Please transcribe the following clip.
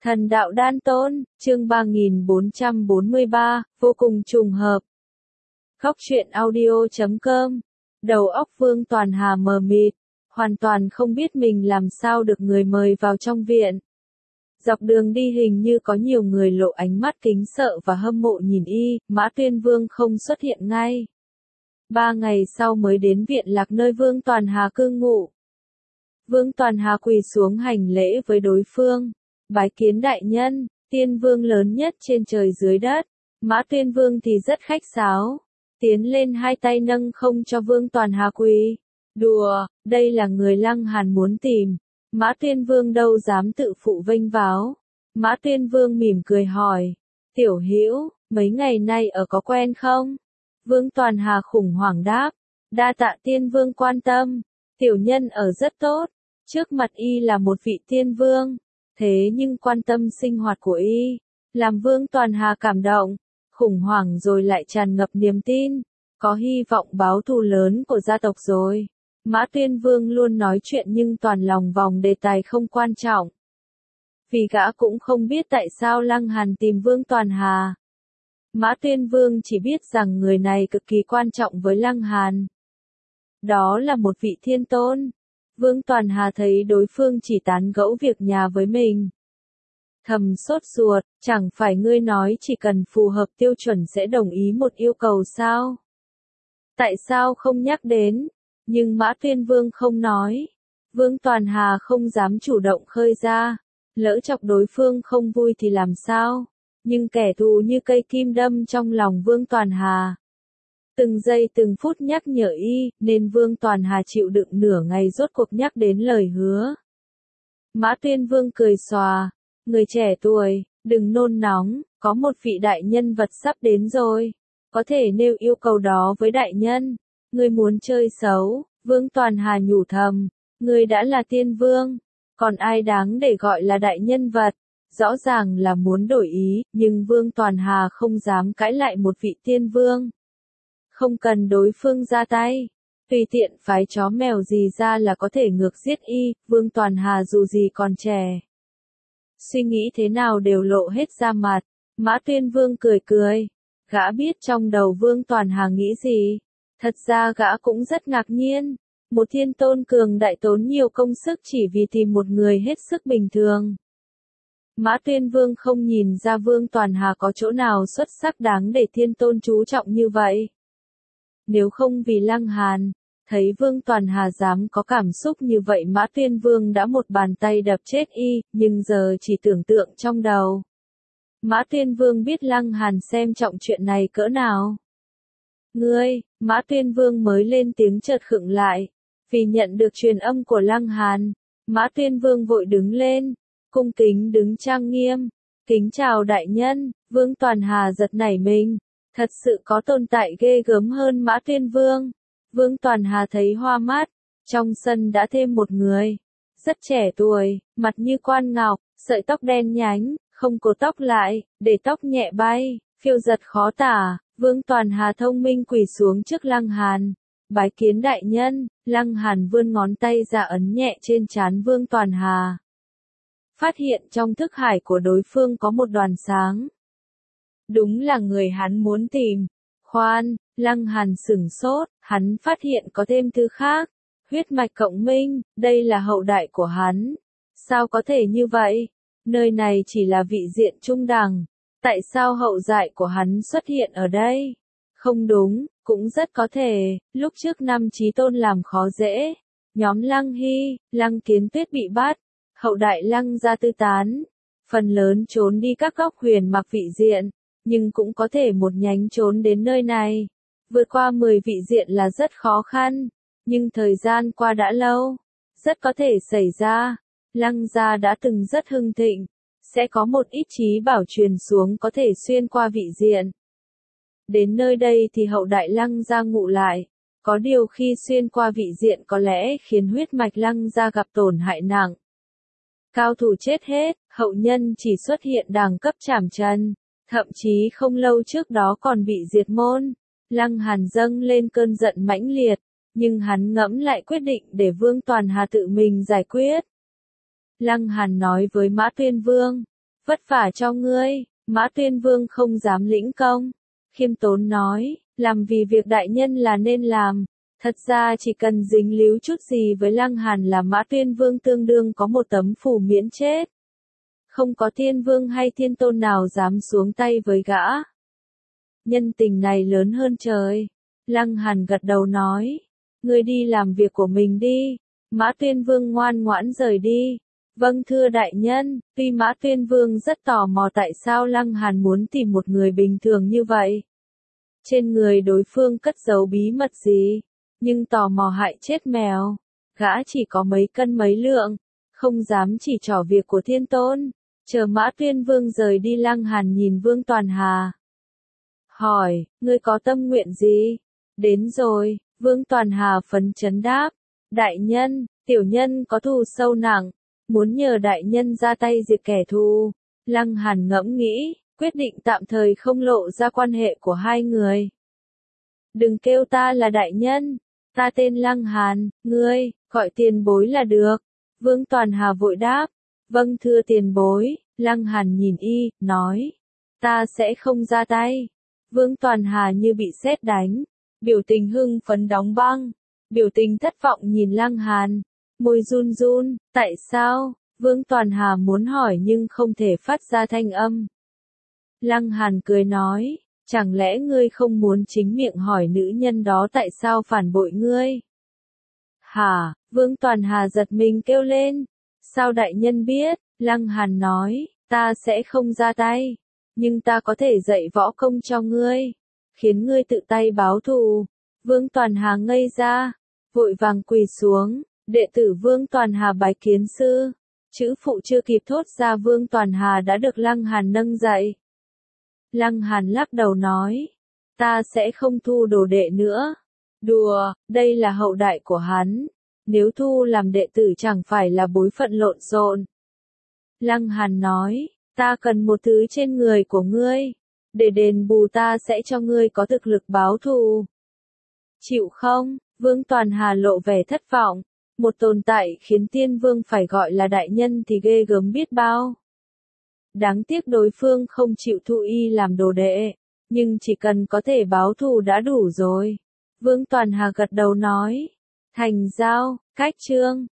Thần đạo đan tôn, chương 3443, vô cùng trùng hợp. Góc truyện audio.com. Đầu óc Vương Toàn Hà mờ mịt, hoàn toàn không biết mình làm sao được người mời vào trong viện. Dọc đường đi hình như có nhiều người lộ ánh mắt kính sợ và hâm mộ nhìn y, Mã Tuyên Vương không xuất hiện ngay. 3 ngày sau mới đến viện Lạc nơi Vương Toàn Hà cư ngụ. Vương Toàn Hà quỳ xuống hành lễ với đối phương. Bái kiến đại nhân, tiên vương lớn nhất trên trời dưới đất. Mã Tuyên Vương thì rất khách sáo, tiến lên hai tay nâng không cho Vương Toàn Hà quỳ. Đùa, đây là người Lăng Hàn muốn tìm. Mã Tuyên Vương đâu dám tự phụ vênh váo. Mã Tuyên Vương mỉm cười hỏi, tiểu hữu, mấy ngày nay ở có quen không? Vương Toàn Hà khủng hoảng đáp, đa tạ tiên vương quan tâm, tiểu nhân ở rất tốt. Trước mặt y là một vị tiên vương, thế nhưng quan tâm sinh hoạt của y, làm Vương Toàn Hà cảm động, khủng hoảng rồi lại tràn ngập niềm tin, có hy vọng báo thù lớn của gia tộc rồi. Mã Tuyên Vương luôn nói chuyện nhưng toàn lòng vòng đề tài không quan trọng. Vì gã cũng không biết tại sao Lăng Hàn tìm Vương Toàn Hà. Mã Tuyên Vương chỉ biết rằng người này cực kỳ quan trọng với Lăng Hàn. Đó là một vị thiên tôn. Vương Toàn Hà thấy đối phương chỉ tán gẫu việc nhà với mình. Thầm sốt ruột, chẳng phải ngươi nói chỉ cần phù hợp tiêu chuẩn sẽ đồng ý một yêu cầu sao? Tại sao không nhắc đến? Nhưng Mã Tuyên Vương không nói. Vương Toàn Hà không dám chủ động khơi ra. Lỡ chọc đối phương không vui thì làm sao? Nhưng kẻ thù như cây kim đâm trong lòng Vương Toàn Hà. Từng giây từng phút nhắc nhở y, nên Vương Toàn Hà chịu đựng nửa ngày rốt cuộc nhắc đến lời hứa. Mã Tuyên Vương cười xòa, người trẻ tuổi, đừng nôn nóng, có một vị đại nhân vật sắp đến rồi, có thể nêu yêu cầu đó với đại nhân. Ngươi muốn chơi xấu? Vương Toàn Hà nhủ thầm, ngươi đã là tiên vương, còn ai đáng để gọi là đại nhân vật? Rõ ràng là muốn đổi ý, nhưng Vương Toàn Hà không dám cãi lại một vị tiên vương. Không cần đối phương ra tay, tùy tiện phái chó mèo gì ra là có thể ngược giết y, Vương Toàn Hà dù gì còn trẻ. Suy nghĩ thế nào đều lộ hết ra mặt. Mã Tuyên Vương cười cười, gã biết trong đầu Vương Toàn Hà nghĩ gì. Thật ra gã cũng rất ngạc nhiên, một thiên tôn cường đại tốn nhiều công sức chỉ vì tìm một người hết sức bình thường. Mã Tuyên Vương không nhìn ra Vương Toàn Hà có chỗ nào xuất sắc đáng để thiên tôn chú trọng như vậy. Nếu không vì Lăng Hàn, thấy Vương Toàn Hà dám có cảm xúc như vậy Mã Tuyên Vương đã một bàn tay đập chết y, nhưng giờ chỉ tưởng tượng trong đầu. Mã Tuyên Vương biết Lăng Hàn xem trọng chuyện này cỡ nào. Ngươi, Mã Tuyên Vương mới lên tiếng chợt khựng lại, vì nhận được truyền âm của Lăng Hàn. Mã Tuyên Vương vội đứng lên, cung kính đứng trang nghiêm, kính chào đại nhân. Vương Toàn Hà giật nảy mình, thật sự có tồn tại ghê gớm hơn Mã Tuyên Vương. Vương Toàn Hà thấy hoa mắt, trong sân đã thêm một người, rất trẻ tuổi, mặt như quan ngọc, sợi tóc đen nhánh, không cột tóc lại, để tóc nhẹ bay, phiêu giật khó tả. Vương Toàn Hà thông minh quỳ xuống trước Lăng Hàn, bái kiến đại nhân. Lăng Hàn vươn ngón tay ra ấn nhẹ trên trán Vương Toàn Hà. Phát hiện trong thức hải của đối phương có một đoàn sáng. Đúng là người hắn muốn tìm. Khoan, Lăng Hàn sửng sốt, hắn phát hiện có thêm thứ khác. Huyết mạch cộng minh, đây là hậu đại của hắn. Sao có thể như vậy? Nơi này chỉ là vị diện trung đẳng. Tại sao hậu đại của hắn xuất hiện ở đây? Không đúng, cũng rất có thể, lúc trước năm Chí Tôn làm khó dễ. Nhóm Lăng Hy, Lăng Kiến Tuyết bị bắt. Hậu đại Lăng gia tư tán. Phần lớn trốn đi các góc huyền mặc vị diện. Nhưng cũng có thể một nhánh trốn đến nơi này. Vượt qua 10 vị diện là rất khó khăn. Nhưng thời gian qua đã lâu. Rất có thể xảy ra. Lăng gia đã từng rất hưng thịnh. Sẽ có một ít trí bảo truyền xuống có thể xuyên qua vị diện. Đến nơi đây thì hậu đại Lăng gia ngụ lại. Có điều khi xuyên qua vị diện có lẽ khiến huyết mạch Lăng gia gặp tổn hại nặng. Cao thủ chết hết, hậu nhân chỉ xuất hiện đẳng cấp trảm trần. Thậm chí không lâu trước đó còn bị diệt môn. Lăng Hàn dâng lên cơn giận mãnh liệt. Nhưng hắn ngẫm lại quyết định để Vương Toàn Hà tự mình giải quyết. Lăng Hàn nói với Mã Tuyên Vương, Vất vả cho ngươi, Mã Tuyên Vương không dám lĩnh công. Khiêm tốn nói, làm vì việc đại nhân là nên làm. Thật ra chỉ cần dính líu chút gì với Lăng Hàn là Mã Tuyên Vương tương đương có một tấm phủ miễn chết. Không có thiên vương hay thiên tôn nào dám xuống tay với gã. Nhân tình này lớn hơn trời. Lăng Hàn gật đầu nói, ngươi đi làm việc của mình đi. Mã Tuyên Vương ngoan ngoãn rời đi. Vâng thưa đại nhân, tuy Mã Tuyên Vương rất tò mò tại sao Lăng Hàn muốn tìm một người bình thường như vậy. Trên người đối phương cất giấu bí mật gì, nhưng tò mò hại chết mèo. Gã chỉ có mấy cân mấy lượng, không dám chỉ trỏ việc của thiên tôn. Chờ Mã Tuyên Vương rời đi, Lăng Hàn nhìn Vương Toàn Hà. Hỏi, ngươi có tâm nguyện gì? Đến rồi, Vương Toàn Hà phấn chấn đáp. Đại nhân, tiểu nhân có thù sâu nặng, muốn nhờ đại nhân ra tay diệt kẻ thù. Lăng Hàn ngẫm nghĩ, quyết định tạm thời không lộ ra quan hệ của hai người. Đừng kêu ta là đại nhân, ta tên Lăng Hàn, ngươi, gọi tiền bối là được. Vương Toàn Hà vội đáp, vâng thưa tiền bối. Lăng Hàn nhìn y, nói, ta sẽ không ra tay. Vương Toàn Hà như bị sét đánh, biểu tình hưng phấn đóng băng, biểu tình thất vọng nhìn Lăng Hàn, môi run run, tại sao? Vương Toàn Hà muốn hỏi nhưng không thể phát ra thanh âm. Lăng Hàn cười nói, chẳng lẽ ngươi không muốn chính miệng hỏi nữ nhân đó tại sao phản bội ngươi? Hả? Vương Toàn Hà giật mình kêu lên, sao đại nhân biết? Lăng Hàn nói, ta sẽ không ra tay, nhưng ta có thể dạy võ công cho ngươi, khiến ngươi tự tay báo thù. Vương Toàn Hà ngây ra, vội vàng quỳ xuống, đệ tử Vương Toàn Hà bái kiến sư. Chữ phụ chưa kịp thốt ra Vương Toàn Hà đã được Lăng Hàn nâng dậy. Lăng Hàn lắc đầu nói, ta sẽ không thu đồ đệ nữa. Đùa, đây là hậu đại của hắn, nếu thu làm đệ tử chẳng phải là bối phận lộn xộn. Lăng Hàn nói, ta cần một thứ trên người của ngươi, để đền bù ta sẽ cho ngươi có thực lực báo thù. Chịu không? Vương Toàn Hà lộ vẻ thất vọng, một tồn tại khiến tiên vương phải gọi là đại nhân thì ghê gớm biết bao. Đáng tiếc đối phương không chịu thu y làm đồ đệ, nhưng chỉ cần có thể báo thù đã đủ rồi. Vương Toàn Hà gật đầu nói, thành giao, cách chương.